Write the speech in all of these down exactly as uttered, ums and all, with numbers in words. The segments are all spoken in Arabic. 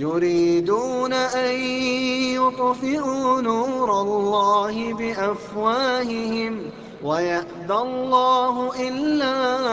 يريدون أن يطفئوا نور الله بأفواههم ويأبى الله إلا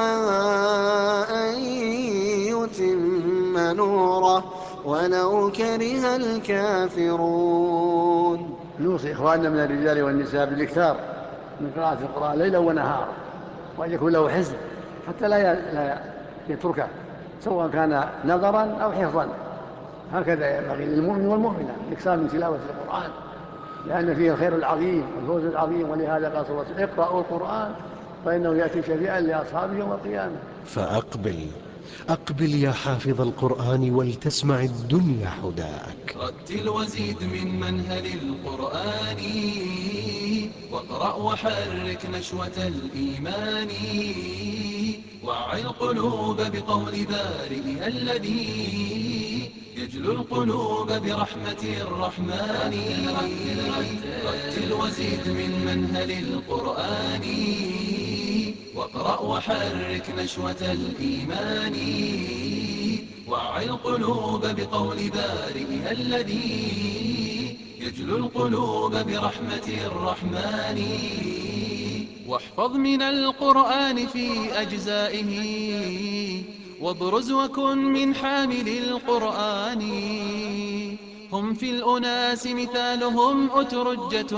أن يتم نوره ولو كره الكافرون. نوصي إخواننا من الرجال والنساء بالإكثار من قراءة القرآن ليلا ونهارا، وأن يكون له حزب حتى لا يتركه سواء كان نظرا أو حفظا. هكذا ينبغي للمؤمن والمؤمنة الإكثار من تلاوة القرآن، لأن فيه الخير العظيم والفوز العظيم. ولهذا قال صلى الله عليه وسلم: اقرأوا القرآن فإنه يأتي شفيعا لأصحابه يوم القيامة. فأقبل أقبل يا حافظ القرآن ولتسمع الدنيا حداك. رتل وزيد من منهل القرآن، واقرأ وحرك نشوة الإيمان، وعي القلوب بقول بارئها الذي يجلو القلوب برحمة الرحمن. رتل وزيد من منهل القرآن، واقرأ وحرك نشوة الإيمان، وعي القلوب بقول بارئها الذي يجلو القلوب برحمة الرحمن. واحفظ من القرآن في أجزائه، وابرز وكن من حامل القرآن. هم في الأناس مثالهم أترجة،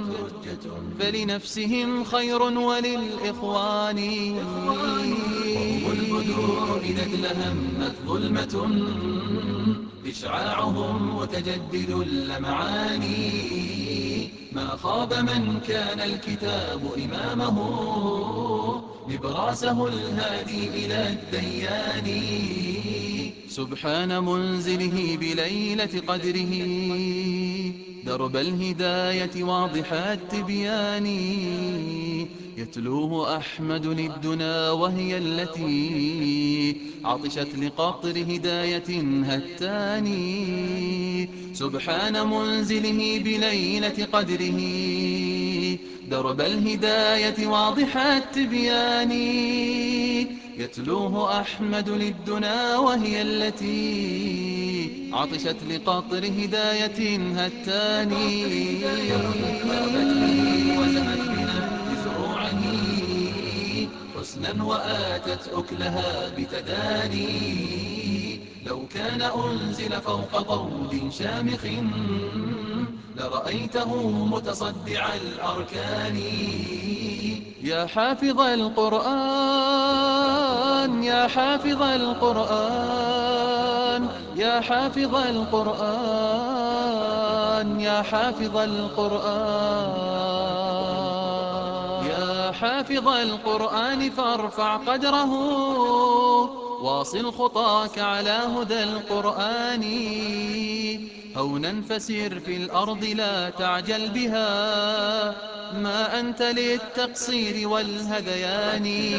فلنفسهم خير وللإخوان. وهم البدور إذا ادلهمت ظلمة، إشعاعهم متجدد اللمعان. ما خاب من كان الكتاب إمامه، نبراسه الهادي إلى الديان. سبحان منزله بليلة قدره، درب الهداية واضح التبيان. يتلوه أحمد للدنا وهي التي عطشت لقطر هداية هتاني. سبحان منزله بليلة قدره، درب الهداية واضح التبيان. يتلوه أحمد للدنا وهي التي عطشت لقطر هداية هتاني. وزهت بنا بفروعه حسنا وآتت أكلها بتداني. لو كان أنزل فوق طود شامخ، لرأيته متصدع الأركان. يا حافظ القرآن يا حافظ القرآن يا حافظ القرآن يا حافظ القرآن يا حافظ القرآن فارفع قدره، واصل خطاك على هدى القرآن. هونا فسير في الأرض لا تعجل بها، ما أنت للتقصير والهذيان.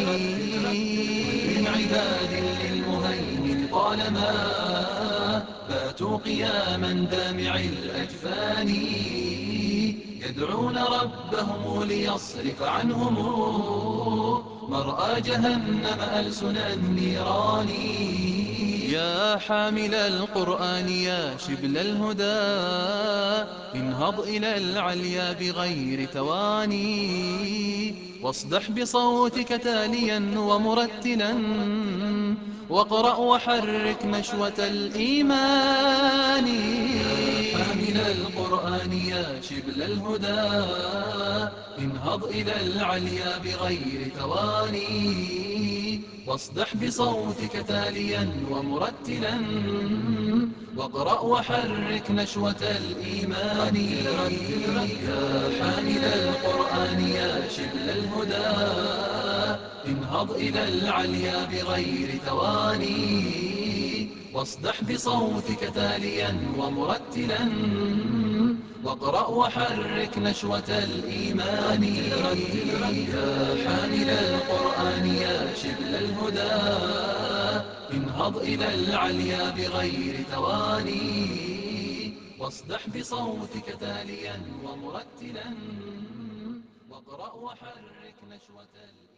من عباد للمهيمن طالما باتوا قياما دامع الأجفان، يدعون ربهم ليصرف عنهم مرأى جهنم ألسن النيران. يا حامل القرآن يا شبل الهدى، انهض إلى العليا بغير تواني، واصدح بصوتك تاليا ومرتلا، واقرأ وحرك نشوة الإيمان. يا حامل القرآن يا شبل الهدى، انهض إلى العليا بغير تواني، واصدح بصوتك تاليا ومرتلا، واقرأ وحرك نشوة الإيمان. يا حامل القرآن يا شبل الهدى، انهض إلى العليا بغير تواني، واصدح بصوتك تاليا ومرتلا، واقرأ وحرك نشوة الإيمان. يا حامل القرآن يا شبل الهدى، انهض إلى العليا بغير تواني، واصدح بصوتك تاليا ومرتلا، واقرأ وحرك نشوة الإيمان.